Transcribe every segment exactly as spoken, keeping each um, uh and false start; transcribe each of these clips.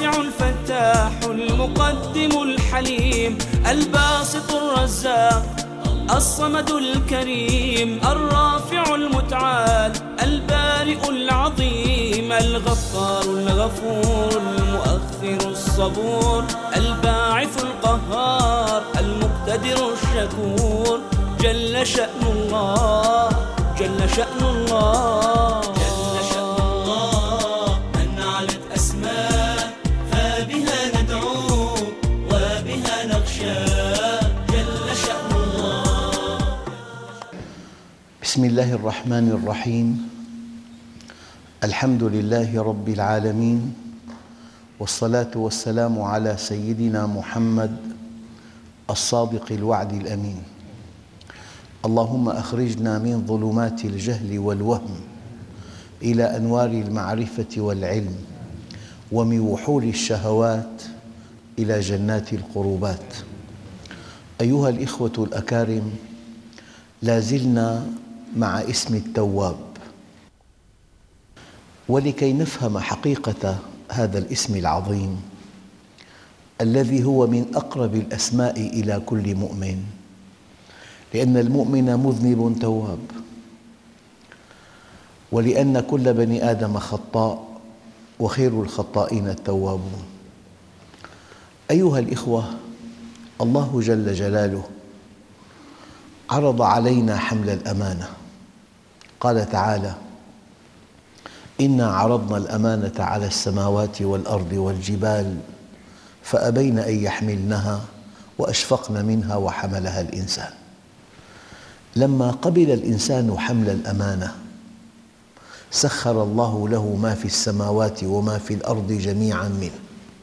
الواسع الفتاح المقدم الحليم الباسط الرزاق الصمد الكريم الرافع المتعال البارئ العظيم الغفار الغفور المؤخر الصبور الباعث القهار المقتدر الشكور جل شأن الله جل شأن الله جل شأن الله من علت أسماء فبها ندعو وبها نخشى جل شأن الله. بسم الله الرحمن الرحيم. الحمد لله رب العالمين، والصلاة والسلام على سيدنا محمد الصادق الوعد الأمين. اللهم أخرجنا من ظلمات الجهل والوهم إلى أنوار المعرفة والعلم، ومن وحول الشهوات إلى جنات القربات. أيها الإخوة الأكارم، لا زلنا مع اسم التواب، ولكي نفهم حقيقة هذا الاسم العظيم الذي هو من أقرب الأسماء إلى كل مؤمن، لأن المؤمن مذنب تواب، ولأن كل بني آدم خطاء وخير الخطائين التوابون. أيها الإخوة، الله جل جلاله عرض علينا حمل الأمانة. قال تعالى: إنا عرضنا الأمانة على السماوات والأرض والجبال فأبين أن يحملنها وأشفقن منها وحملها الإنسان. لما قبل الإنسان حمل الأمانة سخر الله له ما في السماوات وما في الأرض جميعاً منه.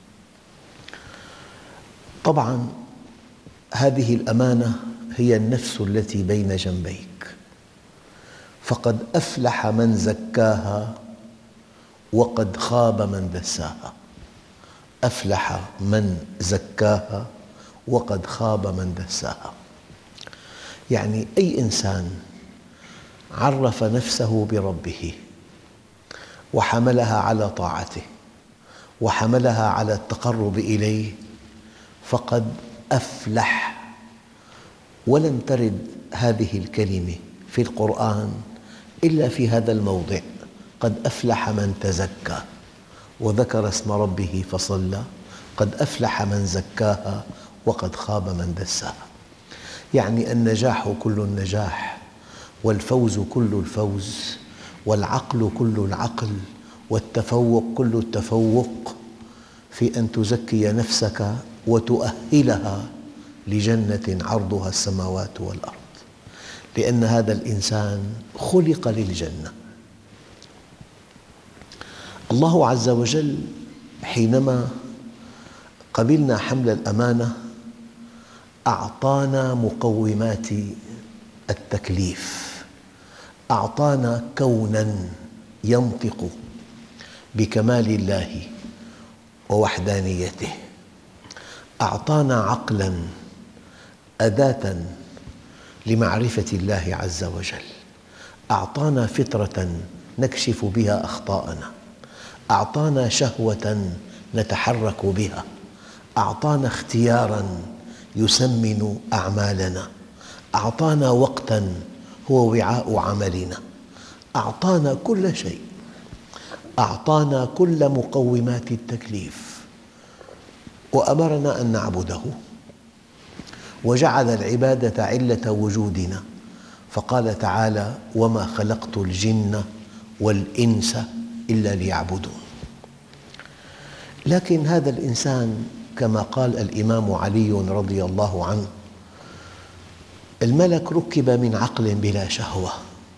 طبعاً هذه الأمانة هي النفس التي بين جنبيك، فقد أفلح من زكاها وقد خاب من دساها. أفلح من زكاها وقد خاب من دساها. يعني أي إنسان عرف نفسه بربه وحملها على طاعته وحملها على التقرب إليه فقد أفلح. ولم ترد هذه الكلمة في القرآن إلا في هذا الموضع: قد أفلح من تزكى وذكر اسم ربه فصلى، قد أفلح من زكاها وقد خاب من دساها. يعني النجاح كل النجاح، والفوز كل الفوز، والعقل كل العقل، والتفوق كل التفوق في أن تزكي نفسك وتؤهلها لجنة عرضها السماوات والأرض، لأن هذا الإنسان خلق للجنة. الله عز وجل حينما قبلنا حمل الأمانة أعطانا مقومات التكليف، أعطانا كوناً ينطق بكمال الله ووحدانيته، أعطانا عقلاً أداة لمعرفة الله عز وجل، أعطانا فطرة نكشف بها أخطاءنا، أعطانا شهوة نتحرك بها، أعطانا اختياراً يسمن أعمالنا، أعطانا وقتاً هو وعاء عملنا، أعطانا كل شيء، أعطانا كل مقومات التكليف، وأمرنا أن نعبده، وجعل العبادة علة وجودنا، فقال تعالى: وما خلقت الجن والإنس إلا ليعبدون. لكن هذا الإنسان كما قال الإمام علي رضي الله عنه: الملك ركب من عقل بلا شهوة،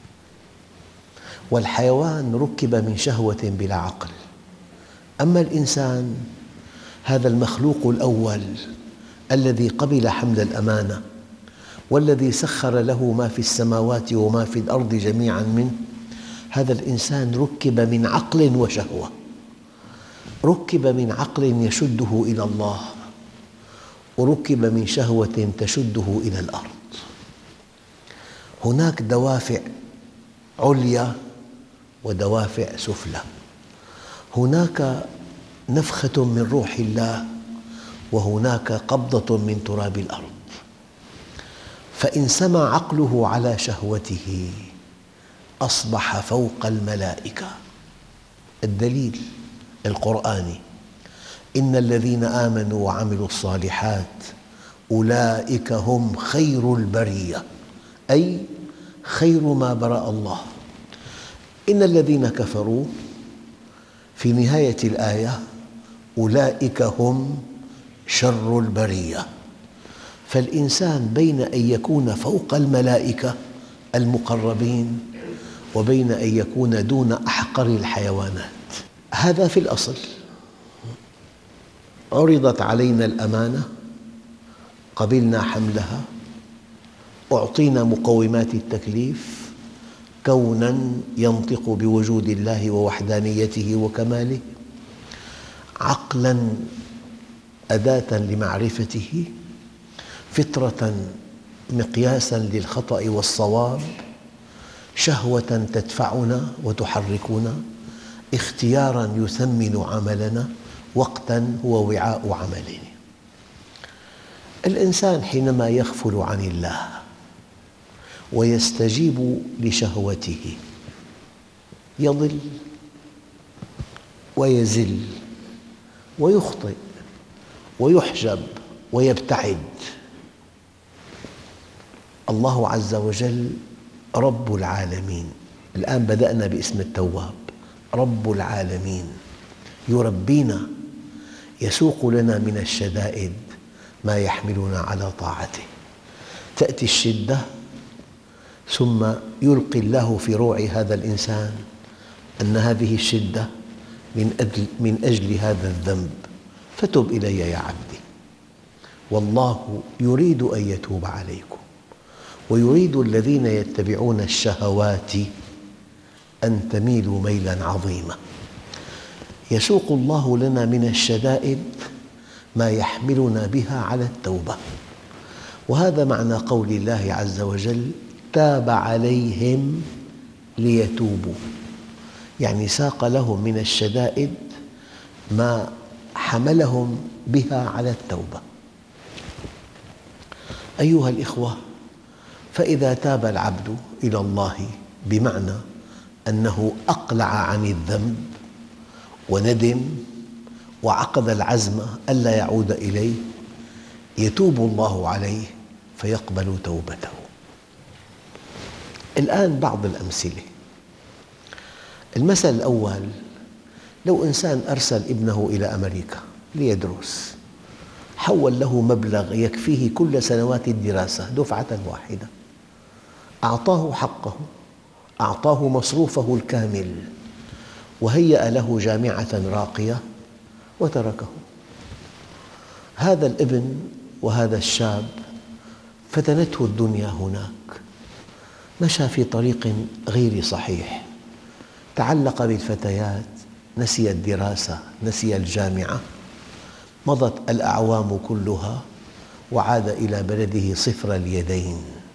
والحيوان ركب من شهوة بلا عقل، أما الإنسان هذا المخلوق الأول الذي قبل حمل الأمانة والذي سخر له ما في السماوات وما في الأرض جميعاً منه، هذا الإنسان ركب من عقل وشهوة، ركب من عقل يشده إلى الله، وركب من شهوة تشده إلى الأرض. هناك دوافع عليا ودوافع سفلى، هناك نفخة من روح الله وهناك قبضة من تراب الأرض. فإن سمى عقله على شهوته أصبح فوق الملائكة. الدليل القرآني: إن الذين آمنوا وعملوا الصالحات أولئك هم خير البرية، أي خير ما برأ الله. إن الذين كفروا في نهاية الآية أولئك هم شر البرية. فالإنسان بين أن يكون فوق الملائكة المقربين وبين أن يكون دون أحقر الحيوانات. هذا في الأصل. عرضت علينا الأمانة، قبلنا حملها، أعطينا مقومات التكليف، كوناً ينطق بوجود الله ووحدانيته وكماله، عقلاً أداة لمعرفته، فطرة مقياساً للخطأ والصواب، شهوة تدفعنا وتحركنا، اختياراً يثمن عملنا، وقتاً هو وعاء عملنا. الإنسان حينما يغفل عن الله ويستجيب لشهوته يضل ويزل ويخطئ ويحجب ويبتعد. الله عز وجل رب العالمين. الآن بدأنا باسم التواب، رب العالمين، يربينا، يسوق لنا من الشدائد ما يحملنا على طاعته. تأتي الشدة ثم يلقي الله في روع هذا الإنسان أن هذه الشدة من أجل, من أجل هذا الذنب، فتب إلي يا عبدي، والله يريد أن يتوب عليكم ويريد الذين يتبعون الشهوات أن تميلوا ميلاً عظيماً. يسوق الله لنا من الشدائد ما يحملنا بها على التوبة، وهذا معنى قول الله عز وجل: تاب عليهم ليتوبوا، يعني ساق لهم من الشدائد ما حملهم بها على التوبة. أيها الإخوة، فإذا تاب العبد إلى الله بمعنى أنه أقلع عن الذنب وندم وعقد العزم ألا يعود إليه، يتوب الله عليه فيقبل توبته. الآن بعض الأمثلة. المثل الأول: لو إنسان أرسل ابنه إلى أمريكا ليدرس، حول له مبلغ يكفيه كل سنوات الدراسة دفعة واحدة، أعطاه حقه، أعطاه مصروفه الكامل، وهيأ له جامعة راقية وتركه. هذا الابن وهذا الشاب فتنته الدنيا هناك، مشى في طريق غير صحيح، تعلق بالفتيات، نسي الدراسة، نسي الجامعة، مضت الأعوام كلها وعاد إلى بلده صفر اليدين.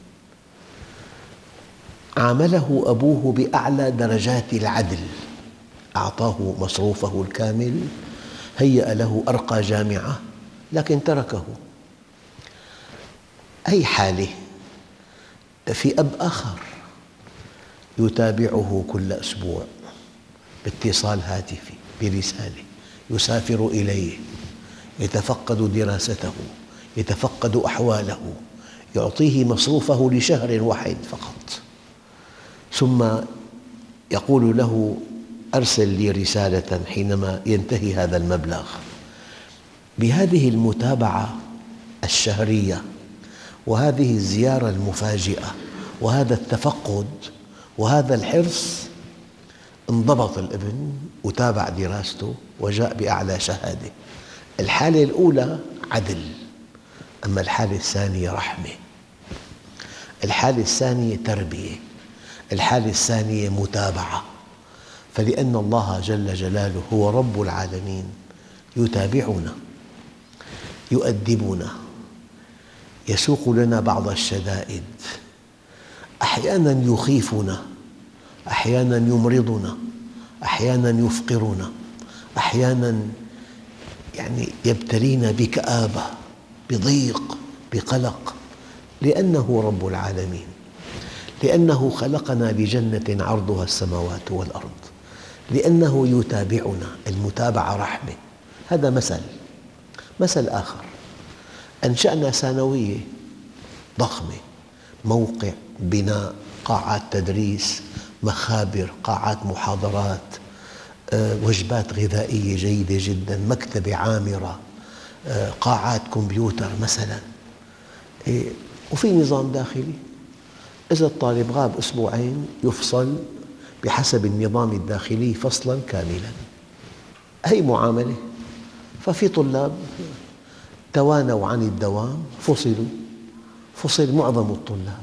عامله أبوه بأعلى درجات العدل، أعطاه مصروفه الكامل، هيأ له أرقى جامعة، لكن تركه. أي حالة. في أب آخر يتابعه كل أسبوع باتصال هاتفي برسالة، يسافر إليه، يتفقد دراسته، يتفقد أحواله، يعطيه مصروفه لشهر واحد فقط، ثم يقول له: أرسل لي رسالة حينما ينتهي هذا المبلغ. بهذه المتابعة الشهرية وهذه الزيارة المفاجئة وهذا التفقد وهذا الحرص انضبط الابن وتابع دراسته وجاء بأعلى شهادة. الحالة الأولى عدل، أما الحالة الثانية رحمة، الحالة الثانية تربية، الحالة الثانية متابعة. فلأن الله جل جلاله هو رب العالمين يتابعنا، يؤدبنا، يسوق لنا بعض الشدائد، أحياناً يخيفنا، أحياناً يمرضنا، أحياناً يفقرنا، أحياناً يعني يبتلينا بكآبة، بضيق، بقلق، لأنه رب العالمين، لأنه خلقنا لجنة عرضها السماوات والأرض، لأنه يتابعنا. المتابعة رحمة. هذا مثل. مثل آخر: أنشأنا ثانوية ضخمة، موقع، بناء، قاعات تدريس، مخابر، قاعات محاضرات، وجبات غذائية جيدة جدا، مكتبة عامرة، قاعات كمبيوتر مثلا، وفي نظام داخلي. إذا الطالب غاب أسبوعين يفصل بحسب النظام الداخلي فصلا كاملا. هي معاملة. ففي طلاب توانوا عن الدوام، فصلوا، فصل معظم الطلاب.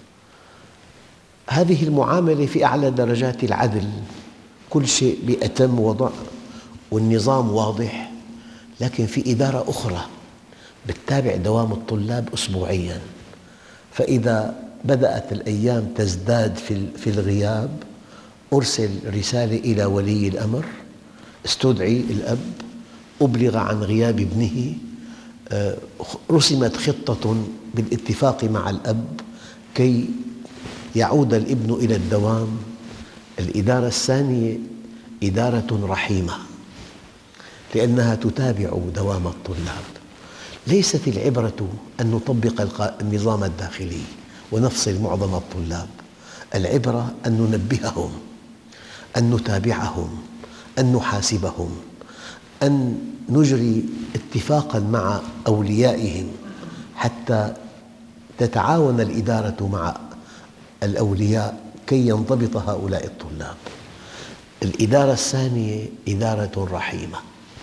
هذه المعاملة في أعلى درجات العدل، كل شيء بأتم وضع والنظام واضح. لكن في إدارة أخرى بتتابع دوام الطلاب أسبوعياً، فإذا بدأت الأيام تزداد في الغياب أرسل رسالة إلى ولي الأمر، استدعي الأب، أبلغ عن غياب ابنه، رسمت خطة بالاتفاق مع الأب كي يعود الابن إلى الدوام. الإدارة الثانية إدارة رحيمة، لأنها تتابع دوام الطلاب. ليست العبرة أن نطبق النظام الداخلي ونفصل معظم الطلاب، العبرة أن ننبههم، أن نتابعهم، أن نحاسبهم، أن نجري اتفاقاً مع أوليائهم حتى تتعاون الإدارة مع الأولياء كي ينضبط هؤلاء الطلاب. الإدارة الثانية إدارة رحيمة،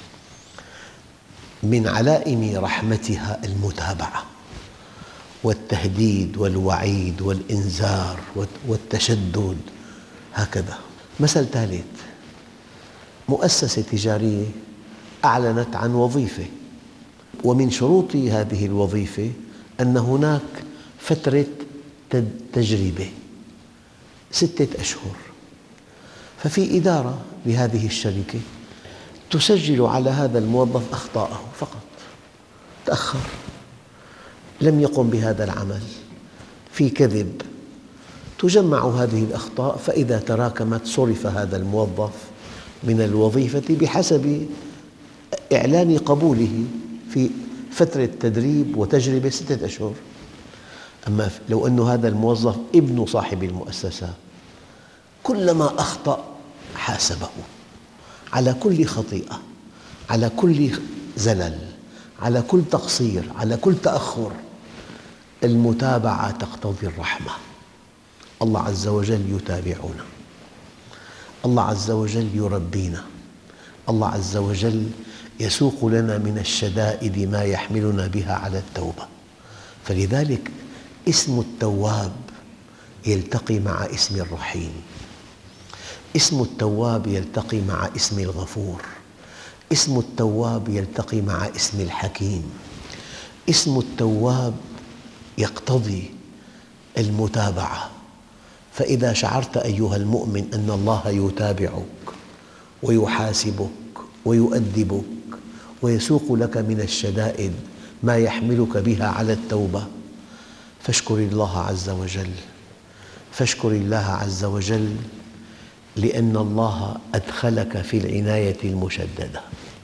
من علائم رحمتها المتابعة والتهديد والوعيد والإنذار والتشدد. هكذا. مثل ثالث: مؤسسة تجارية أعلنت عن وظيفة، ومن شروط هذه الوظيفة أن هناك فترة تجربة ستة أشهر. ففي إدارة لهذه الشركة تسجل على هذا الموظف أخطاءه فقط، تأخر، لم يقم بهذا العمل، في كذب، تجمع هذه الأخطاء، فإذا تراكمت صرف هذا الموظف من الوظيفة بحسب إعلان قبوله في فترة تدريب وتجربة ستة أشهر. أما لو أن هذا الموظف ابن صاحب المؤسسة، كلما أخطأ حاسبه على كل خطيئة، على كل زلل، على كل تقصير، على كل تأخر. المتابعة تقتضي الرحمة. الله عز وجل يتابعنا، الله عز وجل يربينا، الله عز وجل يسوق لنا من الشدائد ما يحملنا بها على التوبة. فلذلك اسم التواب يلتقي مع اسم الرحيم، اسم التواب يلتقي مع اسم الغفور، اسم التواب يلتقي مع اسم الحكيم. اسم التواب يقتضي المتابعة. فإذا شعرت أيها المؤمن أن الله يتابعك ويحاسبك ويؤدبك ويسوق لك من الشدائد ما يحملك بها على التوبة، فاشكر الله عز وجل، فاشكر الله عز وجل، لأن الله أدخلك في العناية المشددة.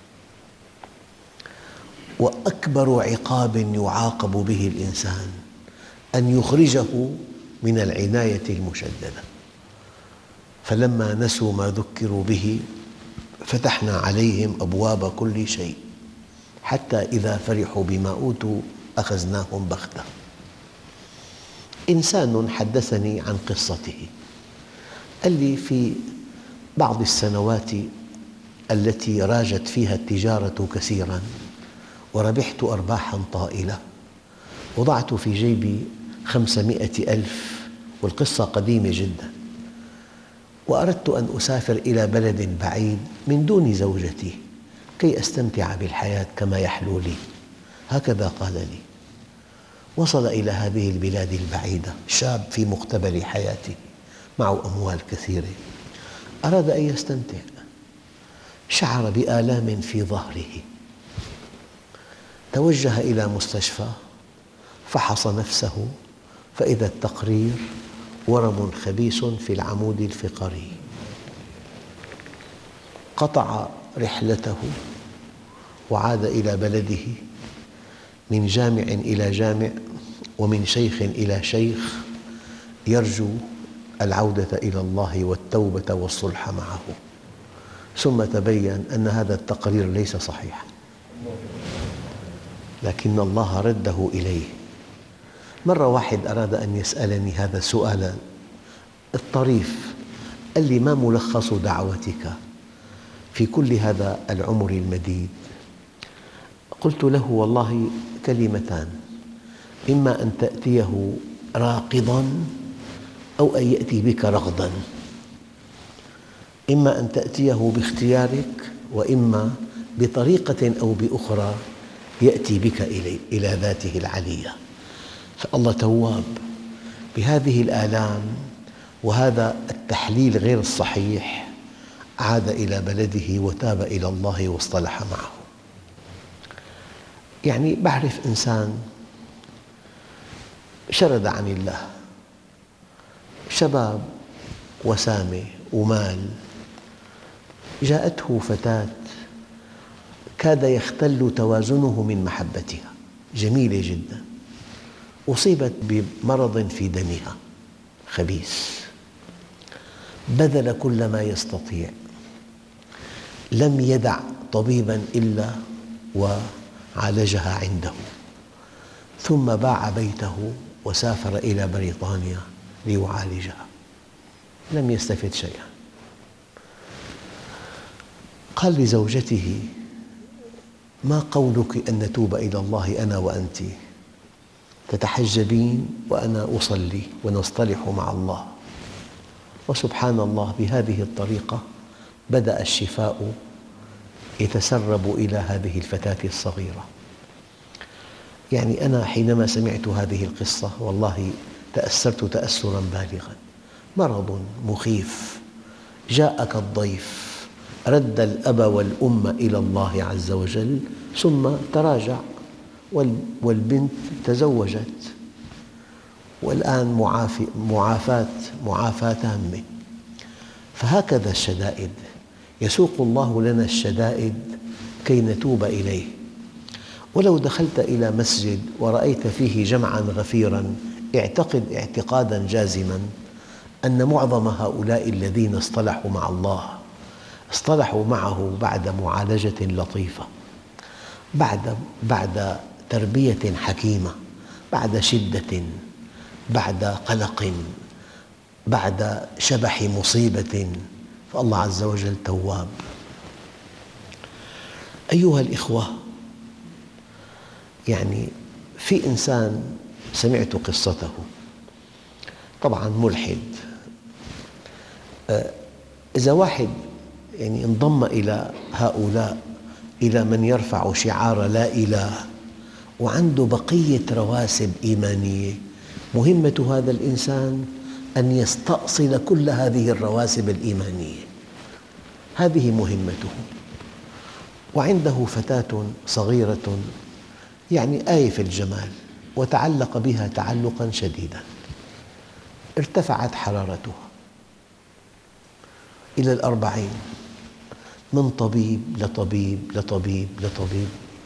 وأكبر عقاب يعاقب به الإنسان أن يخرجه من العناية المشددة. فلما نسوا ما ذكروا به فتحنا عليهم أبواب كل شيء حتى إذا فرحوا بما أوتوا أخذناهم بغتة. إنسان حدثني عن قصته، قال لي: في بعض السنوات التي راجت فيها التجارة كثيراً وربحت أرباحاً طائلة، وضعت في جيبي خمسمائة ألف، والقصة قديمة جداً، وأردت أن أسافر إلى بلد بعيد من دون زوجتي كي أستمتع بالحياة كما يحلو لي. هكذا قال لي. وصل إلى هذه البلاد البعيدة، شاب في مقتبل حياته، معه أموال كثيرة، أراد أن يستمتع، شعر بآلام في ظهره، توجه إلى مستشفى فحص نفسه فإذا التقرير ورم خبيث في العمود الفقري. قطع رحلته وعاد إلى بلده، من جامع إلى جامع ومن شيخ إلى شيخ، يرجو العودة إلى الله والتوبة والصلح معه. ثم تبين أن هذا التقرير ليس صحيحاً، لكن الله رده إليه. مرة واحد أراد أن يسألني هذا السؤال الطريف، قال لي: ما ملخص دعوتك في كل هذا العمر المديد؟ قلت له: والله كلمتان، إما أن تأتيه راقضاً أو أن يأتي بك رغداً، إما أن تأتيه باختيارك وإما بطريقة أو بأخرى يأتي بك إلي إلى ذاته العلية. فالله تواب بهذه الآلام وهذا التحليل غير الصحيح، عاد إلى بلده وتاب إلى الله واصطلح معه. يعني بعرف إنسان شرد عن الله، شباب وسامة ومال، جاءته فتاة كاد يختل توازنه من محبتها، جميلة جدا، أصيبت بمرض في دمها خبيث، بذل كل ما يستطيع، لم يدع طبيباً إلا وعالجها عنده، ثم باع بيته وسافر إلى بريطانيا ليعالجها، لم يستفد شيئاً. قال لزوجته: ما قولك أن نتوب إلى الله أنا وأنت؟ تتحجبين وأنا أصلي ونصطلح مع الله. وسبحان الله، بهذه الطريقة بدأ الشفاء يتسرب إلى هذه الفتاة الصغيرة. يعني أنا حينما سمعت هذه القصة والله تأثرت تأثراً بالغاً. مرض مخيف، جاءك الضيف، رد الأب والأم إلى الله عز وجل، ثم تراجع والبنت تزوجت، والآن معافاة معافاة تامة. فهكذا الشدائد، يسوق الله لنا الشدائد كي نتوب إليه. ولو دخلت إلى مسجد ورأيت فيه جمعاً غفيراً، اعتقد اعتقاداً جازماً أن معظم هؤلاء الذين اصطلحوا مع الله اصطلحوا معه بعد معالجة لطيفة، بعد بعد تربية حكيمة، بعد شدة، بعد قلق، بعد شبح مصيبة، فالله عز وجل تواب. أيها الإخوة، يعني في إنسان سمعت قصته، طبعاً ملحد. إذا واحد يعني انضم إلى هؤلاء، إلى من يرفع شعار لا إله وعنده بقية رواسب إيمانية، مهمة هذا الإنسان أن يستأصل كل هذه الرواسب الإيمانية، هذه مهمته. وعنده فتاة صغيرة يعني آية في الجمال، وتعلق بها تعلقاً شديداً، ارتفعت حرارتها إلى الأربعين، من طبيب لطبيب لطبيب لطبيب،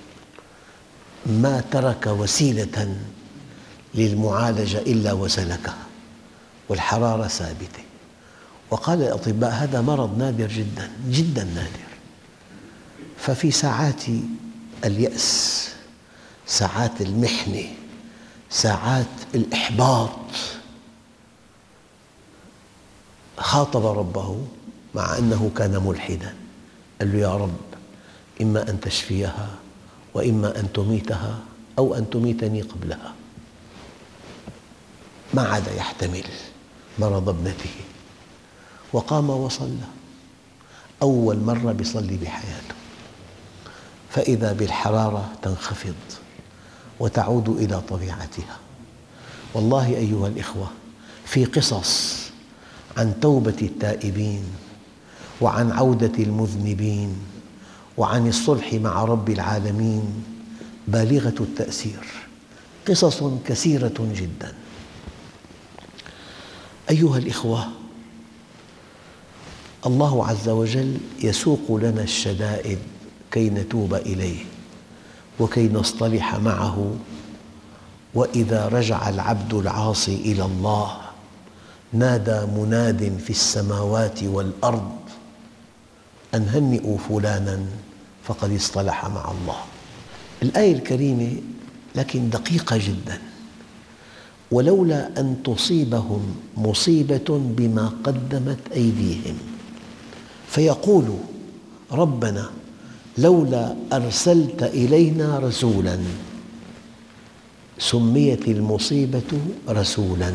ما ترك وسيلة للمعالجة إلا وسلكها، والحرارة ثابتة. وقال الأطباء: هذا مرض نادر جدا جدا نادر. ففي ساعات اليأس، ساعات المحنة، ساعات الإحباط، خاطب ربه مع أنه كان ملحداً، قال له: يا رب، إما أن تشفيها وإما أن تميتها أو أن تميتني قبلها. ما عاد يحتمل مرض ابنته، وقام وصلى، أول مرة بيصلي بحياته، فإذا بالحرارة تنخفض وتعود إلى طبيعتها. والله أيها الإخوة، في قصص عن توبة التائبين وعن عودة المذنبين وعن الصلح مع رب العالمين بالغة التأثير، قصص كثيرة جدا. أيها الإخوة، الله عز وجل يسوق لنا الشدائد كي نتوب إليه وكي نصطلح معه. وإذا رجع العبد العاصي إلى الله نادى مناد في السماوات والأرض أن هنئوا فلانا فقد اصطلح مع الله. الآية الكريمة لكن دقيقة جدا. ولولا أن تصيبهم مصيبة بما قدمت أيديهم فيقولوا ربنا لولا أرسلت إلينا رسولا. سميت المصيبة رسولا،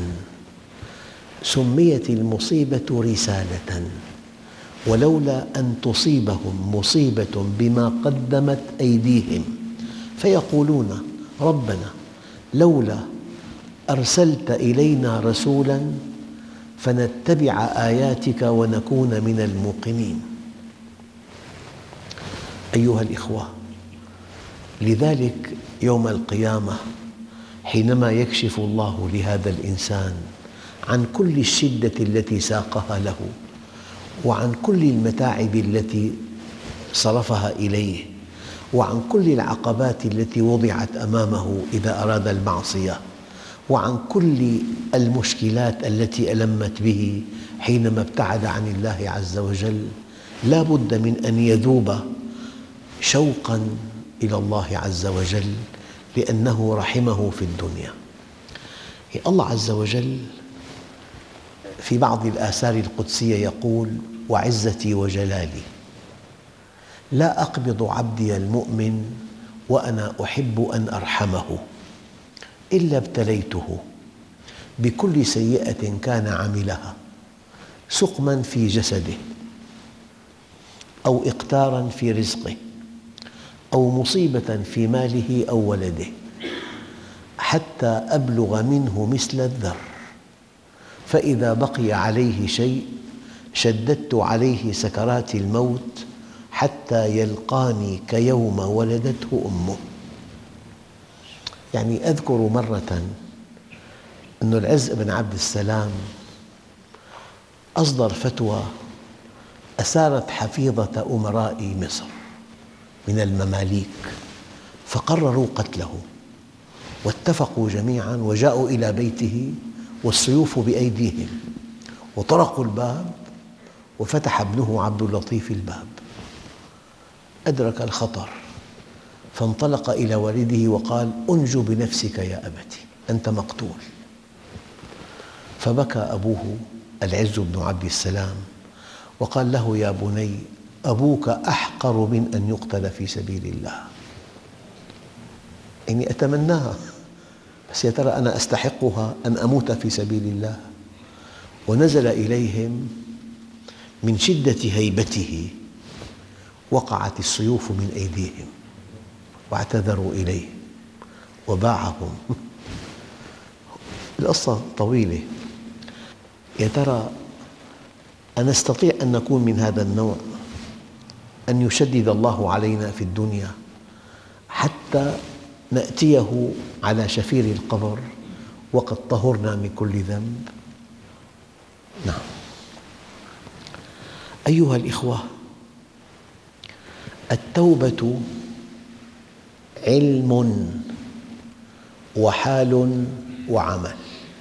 سميت المصيبة رسالة. ولولا أن تصيبهم مصيبة بما قدمت أيديهم فيقولون ربنا لولا أرسلت إلينا رسولا فنتبع آياتك ونكون من الموقنين. أيها الإخوة، لذلك يوم القيامة حينما يكشف الله لهذا الإنسان عن كل الشدة التي ساقها له وعن كل المتاعب التي صرفها إليه وعن كل العقبات التي وضعت أمامه إذا أراد المعصية وعن كل المشكلات التي ألمت به حينما ابتعد عن الله عز وجل، لا بد من أن يذوب شوقاً إلى الله عز وجل لأنه رحمه في الدنيا. الله عز وجل في بعض الآثار القدسية يقول وعزتي وجلالي لا أقبض عبدي المؤمن وأنا أحب أن أرحمه إلا ابتليته بكل سيئة كان عملها سقما في جسده أو إقتارا في رزقه أو مصيبة في ماله أو ولده حتى أبلغ منه مثل الذر، فإذا بقي عليه شيء شددت عليه سكرات الموت حتى يلقاني كيوم ولدته أمه. يعني أذكر مرة أن العز بن عبد السلام أصدر فتوى أثارت حفيظة أمراء مصر من المماليك، فقرروا قتله واتفقوا جميعاً وجاءوا إلى بيته والسيوف بأيديهم وطرقوا الباب وفتح ابنه عبد اللطيف الباب، أدرك الخطر فانطلق إلى والده وقال أنجو بنفسك يا أبتي أنت مقتول. فبكى أبوه العز بن عبد السلام وقال له يا بني أبوك أحقر من أن يقتل في سبيل الله. إني أتمناها بس يا ترى أنا أستحقها أن أموت في سبيل الله؟ ونزل إليهم من شدة هيبته وقعت السيوف من أيديهم واعتذروا إليه وباعهم. القصة طويلة. يا ترى أنستطيع أن نكون من هذا النوع، أن يشدد الله علينا في الدنيا حتى نأتيه على شفير القبر وقد طهرنا من كل ذنب؟ نعم. أيها الإخوة، التوبة علم وحال وعمل،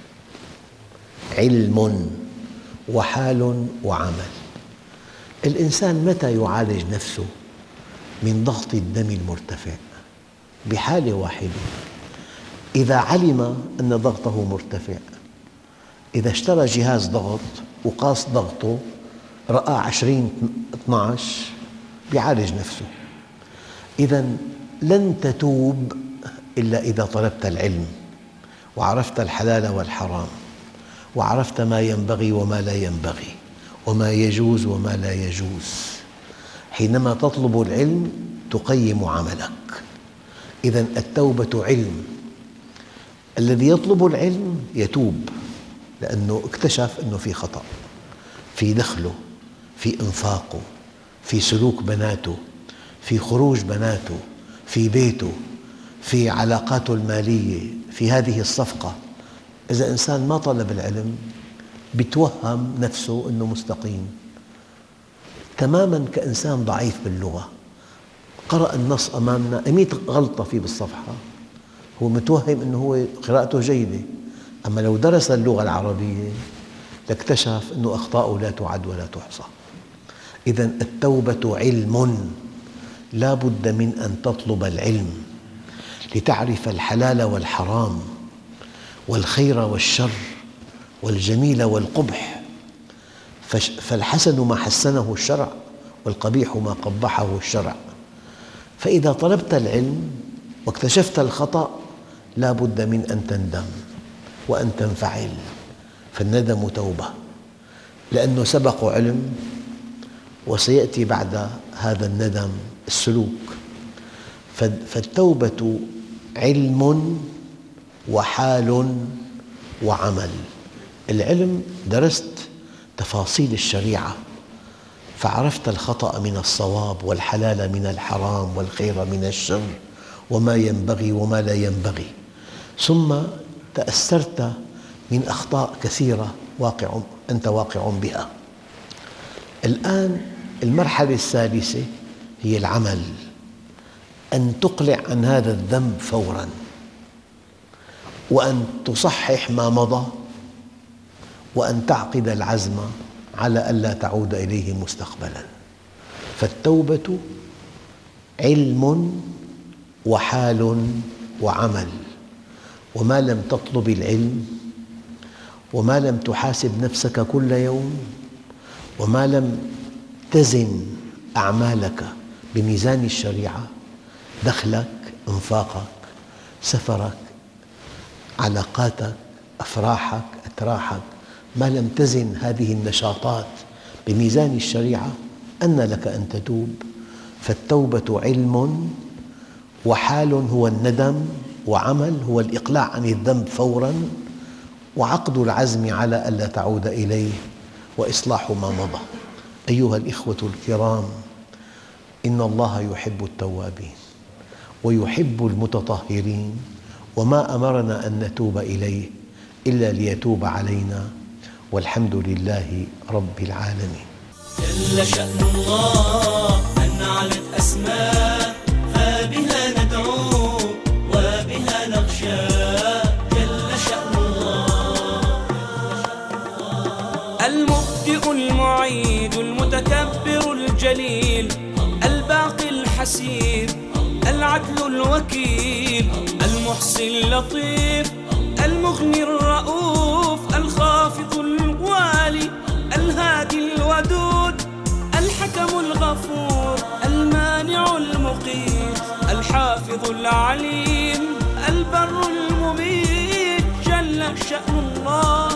علم وحال وعمل. الإنسان متى يعالج نفسه من ضغط الدم المرتفع؟ بحالة واحدة، إذا علم أن ضغطه مرتفع. إذا اشترى جهاز ضغط وقاس ضغطه رأى عشرين اثني عشر يعالج نفسه. إذا لن تتوب إلا إذا طلبت العلم وعرفت الحلال والحرام وعرفت ما ينبغي وما لا ينبغي وما يجوز وما لا يجوز. حينما تطلب العلم تقيم عملك. إذا التوبة علم. الذي يطلب العلم يتوب لأنه اكتشف أنه في خطأ في دخله، في إنفاقه، في سلوك بناته، في خروج بناته، في بيته، في علاقاته المالية، في هذه الصفقة. إذا إنسان ما طلب العلم بيتوهم نفسه أنه مستقيم تماماً، كإنسان ضعيف باللغة، قرأ النص أمامنا مئة غلطة فيه بالصفحة، هو متوهم أنه هو قراءته جيدة، أما لو درس اللغة العربية لاكتشف أنه أخطاؤه لا تعد ولا تحصى. إذن التوبة علم، لا بد من أن تطلب العلم لتعرف الحلال والحرام والخير والشر والجميل والقبح، فالحسن ما حسنه الشرع والقبيح ما قبحه الشرع. فإذا طلبت العلم واكتشفت الخطأ لا بد من أن تندم وأن تنفعل، فالندم توبة، لأنه سبق علم وسيأتي بعد هذا الندم السلوك. فالتوبة علم وحال وعمل. العلم درست تفاصيل الشريعة فعرفت الخطأ من الصواب والحلال من الحرام والخير من الشر وما ينبغي وما لا ينبغي، ثم تأثرت من أخطاء كثيرة واقع أنت واقع بها. الآن المرحلة الثالثة هي العمل، أن تقلع عن هذا الذنب فوراً، وأن تصحح ما مضى، وأن تعقد العزم على ألا تعود إليه مستقبلاً. فالتوبة علم وحال وعمل، وما لم تطلب العلم وما لم تحاسب نفسك كل يوم وما لم تزن أعمالك بميزان الشريعة، دخلك، انفاقك، سفرك، علاقاتك، أفراحك، أتراحك، ما لم تزن هذه النشاطات بميزان الشريعة أن لك أن تتوب. فالتوبة علم وحال هو الندم، وعمل هو الإقلاع عن الذنب فوراً، وعقد العزم على ألا تعود إليه، وإصلاح ما مضى. أيها الإخوة الكرام، إن الله يحب التوابين ويحب المتطهرين، وما أمرنا أن نتوب إليه إلا ليتوب علينا، والحمد لله رب العالمين. جل شأن الله أن علت أسماء، فبها ندعو وبها نخشى. جل شأن الله المبدئ المعيد المتكبر الجليل، الباقي الحسيب العدل الوكيل، المحصي اللطيف المغني الرؤوف، الخافض الوالي الهادي الودود، الحكم الغفور المانع المقيت، الحافظ العليم البر المميت. جل شأن الله